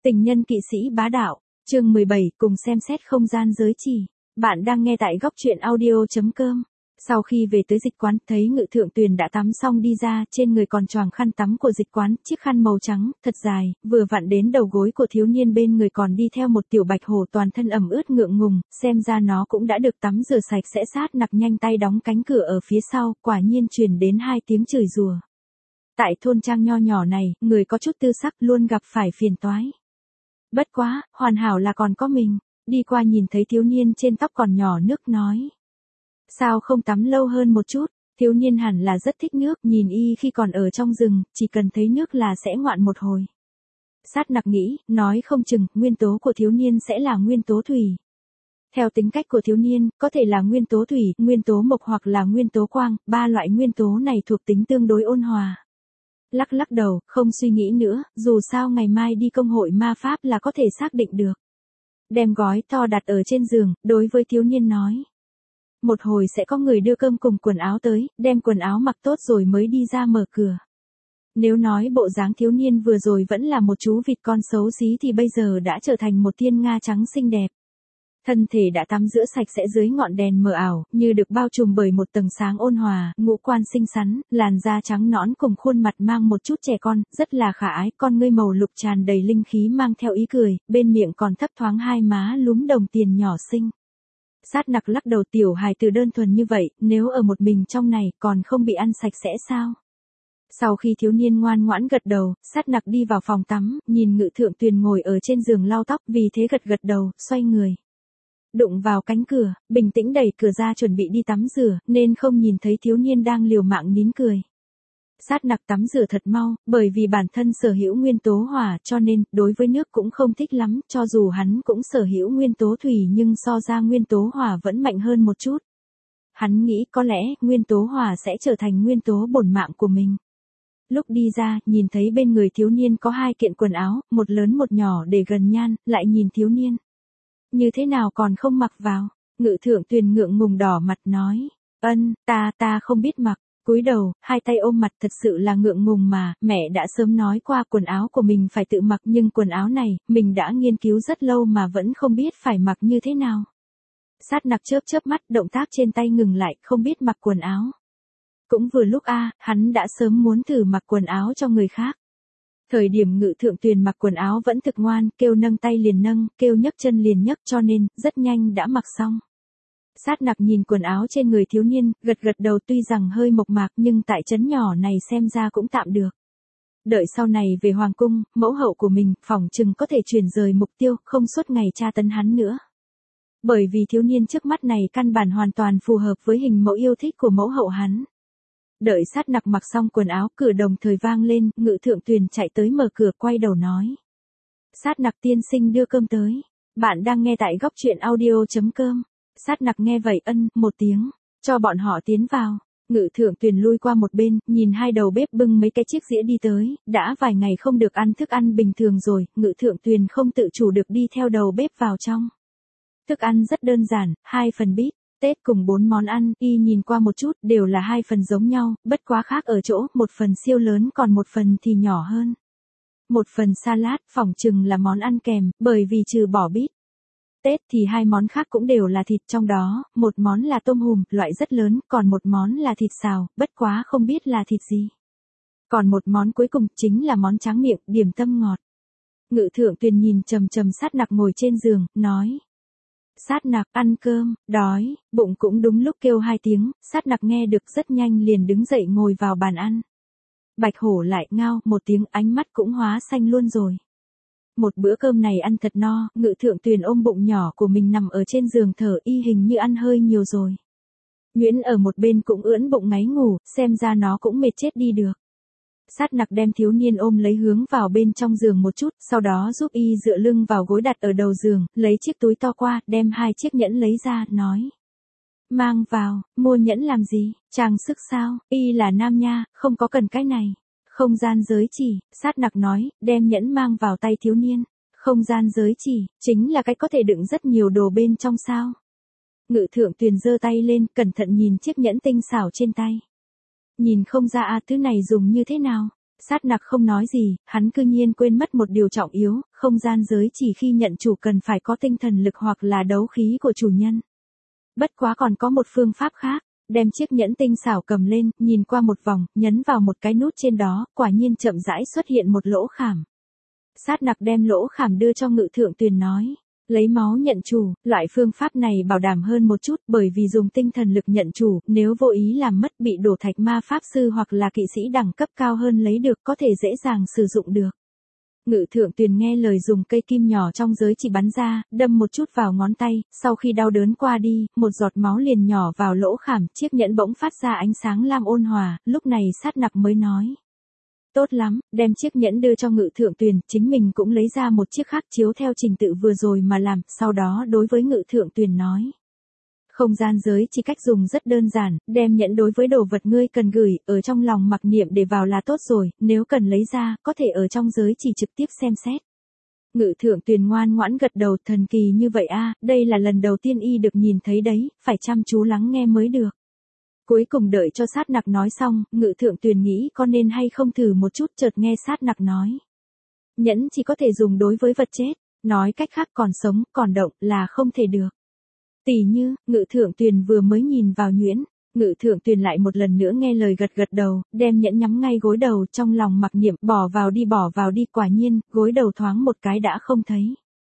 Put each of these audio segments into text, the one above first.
Tình nhân kỵ sĩ bá đạo, chương 17, cùng xem xét không gian giới chỉ. Bạn đang nghe tại góc truyện audio.com. Sau khi về tới dịch quán, thấy Ngự Thượng Tuyền đã tắm xong đi ra, trên người còn choàng khăn tắm của dịch quán, chiếc khăn màu trắng, thật dài, vừa vặn đến đầu gối của thiếu niên bên người còn đi theo một tiểu bạch hổ toàn thân ẩm ướt ngượng ngùng, xem ra nó cũng đã được tắm rửa sạch sẽ. Sát nặc nhanh tay đóng cánh cửa ở phía sau, quả nhiên truyền đến 2 tiếng chửi rủa. Tại thôn trang nho nhỏ này, người có chút tư sắc luôn gặp phải phiền toái. Bất quá, hoàn hảo là còn có mình. Đi qua nhìn thấy thiếu niên trên tóc còn nhỏ nước nói. Sao không tắm lâu hơn một chút? Thiếu niên hẳn là rất thích nước, nhìn y khi còn ở trong rừng, chỉ cần thấy nước là sẽ ngoạn một hồi. Sát nặc nghĩ, nói không chừng, nguyên tố của thiếu niên sẽ là nguyên tố thủy. Theo tính cách của thiếu niên, có thể là nguyên tố thủy, nguyên tố mộc hoặc là nguyên tố quang, 3 loại nguyên tố này thuộc tính tương đối ôn hòa. Lắc đầu, không suy nghĩ nữa, dù sao ngày mai đi công hội ma pháp là có thể xác định được. Đem gói to đặt ở trên giường, đối với thiếu niên nói. Một hồi sẽ có người đưa cơm cùng quần áo tới, đem quần áo mặc tốt rồi mới đi ra mở cửa. Nếu nói bộ dáng thiếu niên vừa rồi vẫn là một chú vịt con xấu xí thì bây giờ đã trở thành một thiên nga trắng xinh đẹp. Thân thể đã tắm rửa sạch sẽ dưới ngọn đèn mờ ảo, như được bao trùm bởi một tầng sáng ôn hòa, ngũ quan xinh xắn, làn da trắng nõn cùng khuôn mặt mang một chút trẻ con, rất là khả ái, con ngươi màu lục tràn đầy linh khí mang theo ý cười, bên miệng còn thấp thoáng 2 má lúm đồng tiền nhỏ xinh. Sát nặc lắc đầu, tiểu hài từ đơn thuần như vậy, nếu ở một mình trong này còn không bị ăn sạch sẽ sao? Sau khi thiếu niên ngoan ngoãn gật đầu, sát nặc đi vào phòng tắm, nhìn Ngự Thượng Tuyền ngồi ở trên giường lau tóc, vì thế gật đầu, xoay người. Đụng vào cánh cửa, bình tĩnh đẩy cửa ra chuẩn bị đi tắm rửa, nên không nhìn thấy thiếu niên đang liều mạng nín cười. Sát nặc tắm rửa thật mau, bởi vì bản thân sở hữu nguyên tố hỏa cho nên, đối với nước cũng không thích lắm, cho dù hắn cũng sở hữu nguyên tố thủy nhưng so ra nguyên tố hỏa vẫn mạnh hơn một chút. Hắn nghĩ có lẽ, nguyên tố hỏa sẽ trở thành nguyên tố bổn mạng của mình. Lúc đi ra, nhìn thấy bên người thiếu niên có 2 kiện quần áo, một lớn một nhỏ để gần nhan, lại nhìn thiếu niên. Như thế nào còn không mặc vào? Ngự Thượng Tuyền ngượng ngùng đỏ mặt nói. Ta không biết mặc. Cúi đầu, 2 tay ôm mặt, thật sự là ngượng ngùng mà, mẹ đã sớm nói qua quần áo của mình phải tự mặc nhưng quần áo này, mình đã nghiên cứu rất lâu mà vẫn không biết phải mặc như thế nào. Sát nặc chớp mắt, động tác trên tay ngừng lại, không biết mặc quần áo. Cũng vừa lúc hắn đã sớm muốn thử mặc quần áo cho người khác. Thời điểm Ngự Thượng Tuyền mặc quần áo vẫn thực ngoan, kêu nâng tay liền nâng, kêu nhấc chân liền nhấc cho nên, rất nhanh đã mặc xong. Sát nặc nhìn quần áo trên người thiếu niên, gật đầu, tuy rằng hơi mộc mạc nhưng tại trấn nhỏ này xem ra cũng tạm được. Đợi sau này về hoàng cung, mẫu hậu của mình, phỏng chừng có thể chuyển rời mục tiêu, không suốt ngày tra tấn hắn nữa. Bởi vì thiếu niên trước mắt này căn bản hoàn toàn phù hợp với hình mẫu yêu thích của mẫu hậu hắn. Đợi sát nặc mặc xong quần áo, cửa đồng thời vang lên, Ngự Thượng Tuyền chạy tới mở cửa, quay đầu nói. Sát nặc tiên sinh đưa cơm tới. Bạn đang nghe tại góc truyện audio.com. Sát nặc nghe vậy một tiếng, cho bọn họ tiến vào. Ngự Thượng Tuyền lui qua một bên, nhìn 2 đầu bếp bưng mấy cái chiếc dĩa đi tới, đã vài ngày không được ăn thức ăn bình thường rồi, Ngự Thượng Tuyền không tự chủ được đi theo đầu bếp vào trong. Thức ăn rất đơn giản, 2 phần bít tết cùng 4 món ăn, y nhìn qua một chút, đều là 2 phần giống nhau, bất quá khác ở chỗ, một phần siêu lớn còn một phần thì nhỏ hơn. Một phần salad, phỏng chừng là món ăn kèm, bởi vì trừ bỏ bít tết thì 2 món khác cũng đều là thịt, trong đó, một món là tôm hùm, loại rất lớn, còn một món là thịt xào, bất quá không biết là thịt gì. Còn một món cuối cùng chính là món tráng miệng, điểm tâm ngọt. Ngự Thượng Tuyền nhìn trầm sát nặc ngồi trên giường, nói. Sát nặc, ăn cơm, đói, bụng cũng đúng lúc kêu 2 tiếng, sát nặc nghe được rất nhanh liền đứng dậy ngồi vào bàn ăn. Bạch hổ lại ngao, một tiếng, ánh mắt cũng hóa xanh luôn rồi. Một bữa cơm này ăn thật no, Ngự Thượng Tuyền ôm bụng nhỏ của mình nằm ở trên giường thở, y hình như ăn hơi nhiều rồi. Nguyễn ở một bên cũng ưỡn bụng ngáy ngủ, xem ra nó cũng mệt chết đi được. Sát nặc đem thiếu niên ôm lấy hướng vào bên trong giường một chút, sau đó giúp y dựa lưng vào gối đặt ở đầu giường, lấy chiếc túi to qua, đem 2 chiếc nhẫn lấy ra, nói. Mang vào, mua nhẫn làm gì, trang sức sao, y là nam nha, không có cần cái này. Không gian giới chỉ, sát nặc nói, đem nhẫn mang vào tay thiếu niên. Không gian giới chỉ, chính là cái có thể đựng rất nhiều đồ bên trong sao. Ngự Thượng Tuyền giơ tay lên, cẩn thận nhìn chiếc nhẫn tinh xảo trên tay. Nhìn không ra thứ này dùng như thế nào. Sát nặc không nói gì, hắn cư nhiên quên mất một điều trọng yếu, không gian giới chỉ khi nhận chủ cần phải có tinh thần lực hoặc là đấu khí của chủ nhân. Bất quá còn có một phương pháp khác, đem chiếc nhẫn tinh xảo cầm lên, nhìn qua một vòng, nhấn vào một cái nút trên đó, quả nhiên chậm rãi xuất hiện một lỗ khảm. Sát nặc đem lỗ khảm đưa cho Ngự Thượng Tuyền nói. Lấy máu nhận chủ, loại phương pháp này bảo đảm hơn một chút bởi vì dùng tinh thần lực nhận chủ, nếu vô ý làm mất bị đổ thạch ma pháp sư hoặc là kỵ sĩ đẳng cấp cao hơn lấy được có thể dễ dàng sử dụng được. Ngự Thượng Tuyền nghe lời dùng cây kim nhỏ trong giới chỉ bắn ra, đâm một chút vào ngón tay, sau khi đau đớn qua đi, một giọt máu liền nhỏ vào lỗ khảm, chiếc nhẫn bỗng phát ra ánh sáng lam ôn hòa, lúc này Sát nặc mới nói. Tốt lắm, đem chiếc nhẫn đưa cho Ngự Thượng Tuyền, chính mình cũng lấy ra một chiếc khác chiếu theo trình tự vừa rồi mà làm, sau đó đối với Ngự Thượng Tuyền nói. Không gian giới chỉ cách dùng rất đơn giản, đem nhẫn đối với đồ vật ngươi cần gửi, ở trong lòng mặc niệm để vào là tốt rồi, nếu cần lấy ra, có thể ở trong giới chỉ trực tiếp xem xét. Ngự Thượng Tuyền ngoan ngoãn gật đầu, thần kỳ như vậy a, đây là lần đầu tiên y được nhìn thấy đấy, phải chăm chú lắng nghe mới được. Cuối cùng đợi cho Sát nặc nói xong, Ngự Thượng Tuyền nghĩ có nên hay không thử một chút, chợt nghe Sát nặc nói. Nhẫn chỉ có thể dùng đối với vật chết, nói cách khác còn sống, còn động là không thể được. Tỉ như, Ngự Thượng Tuyền vừa mới nhìn vào nhuyễn, Ngự Thượng Tuyền lại một lần nữa nghe lời gật gật đầu, đem nhẫn nhắm ngay gối đầu trong lòng mặc niệm bỏ vào đi quả nhiên, gối đầu thoáng một cái đã không thấy.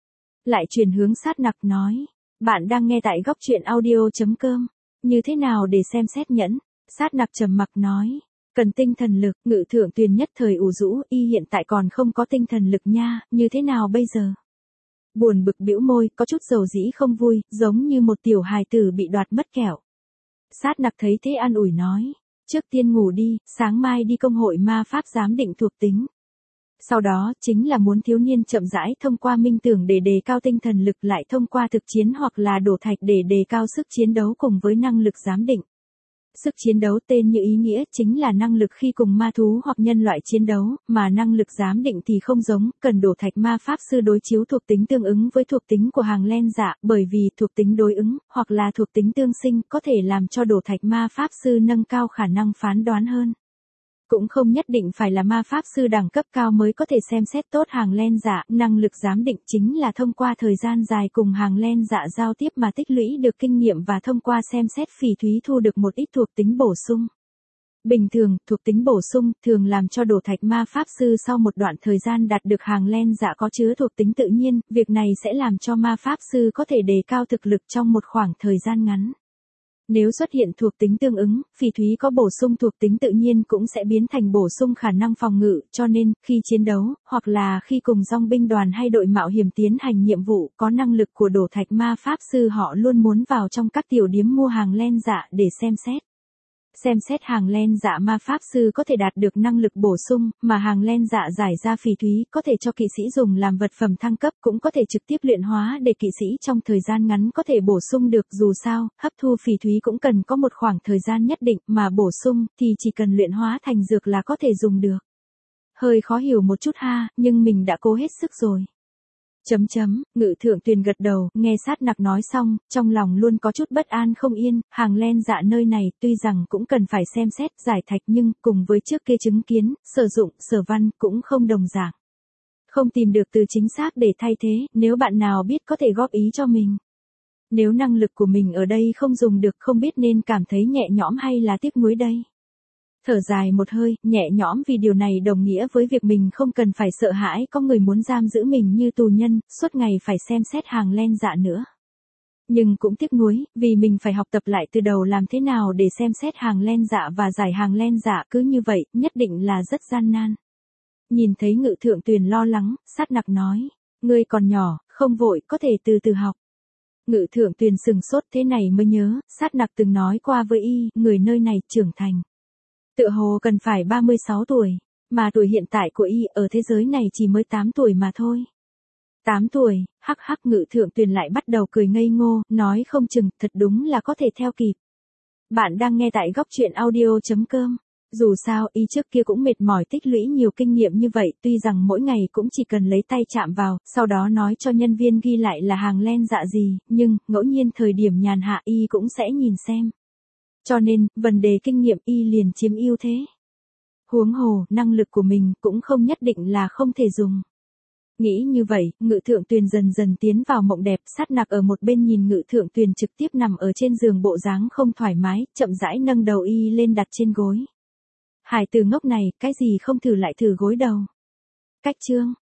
Lại chuyển hướng Sát nặc nói, bạn đang nghe tại góc truyện audio.com. Như thế nào để xem xét nhẫn? Sát nặc trầm mặc nói. Cần tinh thần lực, Ngự Thượng Tuyền nhất thời ủ rũ, y hiện tại còn không có tinh thần lực nha, như thế nào bây giờ? Buồn bực bĩu môi, có chút dầu dĩ không vui, giống như một tiểu hài tử bị đoạt mất kẹo. Sát nặc thấy thế an ủi nói. Trước tiên ngủ đi, sáng mai đi công hội ma pháp giám định thuộc tính. Sau đó, chính là muốn thiếu niên chậm rãi thông qua minh tưởng để đề cao tinh thần lực lại thông qua thực chiến hoặc là đổ thạch để đề cao sức chiến đấu cùng với năng lực giám định. Sức chiến đấu tên như ý nghĩa chính là năng lực khi cùng ma thú hoặc nhân loại chiến đấu, mà năng lực giám định thì không giống, cần đổ thạch ma pháp sư đối chiếu thuộc tính tương ứng với thuộc tính của hàng len dạ, bởi vì thuộc tính đối ứng, hoặc là thuộc tính tương sinh có thể làm cho đổ thạch ma pháp sư nâng cao khả năng phán đoán hơn. Cũng không nhất định phải là ma pháp sư đẳng cấp cao mới có thể xem xét tốt hàng len dạ, năng lực giám định chính là thông qua thời gian dài cùng hàng len dạ giao tiếp mà tích lũy được kinh nghiệm và thông qua xem xét phỉ thúy thu được một ít thuộc tính bổ sung. Bình thường, thuộc tính bổ sung thường làm cho đổ thạch ma pháp sư sau một đoạn thời gian đạt được hàng len dạ có chứa thuộc tính tự nhiên, việc này sẽ làm cho ma pháp sư có thể đề cao thực lực trong một khoảng thời gian ngắn. Nếu xuất hiện thuộc tính tương ứng, phỉ thúy có bổ sung thuộc tính tự nhiên cũng sẽ biến thành bổ sung khả năng phòng ngự, cho nên, khi chiến đấu, hoặc là khi cùng dòng binh đoàn hay đội mạo hiểm tiến hành nhiệm vụ, có năng lực của đổ thạch ma pháp sư họ luôn muốn vào trong các tiểu điếm mua hàng len dạ để xem xét. Xem xét hàng len dạ ma pháp sư có thể đạt được năng lực bổ sung, mà hàng len dạ giải ra phỉ thúy có thể cho kỵ sĩ dùng làm vật phẩm thăng cấp cũng có thể trực tiếp luyện hóa để kỵ sĩ trong thời gian ngắn có thể bổ sung được dù sao, hấp thu phỉ thúy cũng cần có một khoảng thời gian nhất định mà bổ sung thì chỉ cần luyện hóa thành dược là có thể dùng được. Hơi khó hiểu một chút ha, nhưng mình đã cố hết sức rồi. Ngự Thượng Tuyền gật đầu, nghe Sát nặc nói xong, trong lòng luôn có chút bất an không yên, hàng len dạ nơi này tuy rằng cũng cần phải xem xét, giải thạch nhưng, cùng với trước kia chứng kiến, sử dụng, sở văn, cũng không đồng dạng. Không tìm được từ chính xác để thay thế, nếu bạn nào biết có thể góp ý cho mình. Nếu năng lực của mình ở đây không dùng được không biết nên cảm thấy nhẹ nhõm hay là tiếc nuối đây. Thở dài một hơi, nhẹ nhõm vì điều này đồng nghĩa với việc mình không cần phải sợ hãi có người muốn giam giữ mình như tù nhân, suốt ngày phải xem xét hàng len dạ nữa. Nhưng cũng tiếc nuối, vì mình phải học tập lại từ đầu làm thế nào để xem xét hàng len dạ và giải hàng len dạ cứ như vậy, nhất định là rất gian nan. Nhìn thấy Ngự Thượng Tuyền lo lắng, Sát nặc nói, ngươi còn nhỏ, không vội, có thể từ từ học. Ngự Thượng Tuyền sừng sốt thế này mới nhớ, Sát nặc từng nói qua với y, người nơi này trưởng thành. Tựa hồ cần phải 36 tuổi, mà tuổi hiện tại của y ở thế giới này chỉ mới 8 tuổi mà thôi. 8 tuổi, hắc hắc Ngự Thượng Tuyền lại bắt đầu cười ngây ngô, nói không chừng, thật đúng là có thể theo kịp. Bạn đang nghe tại góc truyện audio.com. Dù sao, y trước kia cũng mệt mỏi tích lũy nhiều kinh nghiệm như vậy, tuy rằng mỗi ngày cũng chỉ cần lấy tay chạm vào, sau đó nói cho nhân viên ghi lại là hàng len dạ gì, nhưng, ngẫu nhiên thời điểm nhàn hạ y cũng sẽ nhìn xem. Cho nên, vấn đề kinh nghiệm y liền chiếm ưu thế. Huống hồ, năng lực của mình cũng không nhất định là không thể dùng. Nghĩ như vậy, Ngự Thượng Tuyền dần dần tiến vào mộng đẹp, Sát Nặc ở một bên nhìn Ngự Thượng Tuyền trực tiếp nằm ở trên giường bộ dáng không thoải mái, chậm rãi nâng đầu y lên đặt trên gối. Hải tử ngốc này, cái gì không thử lại thử gối đầu. Cách chương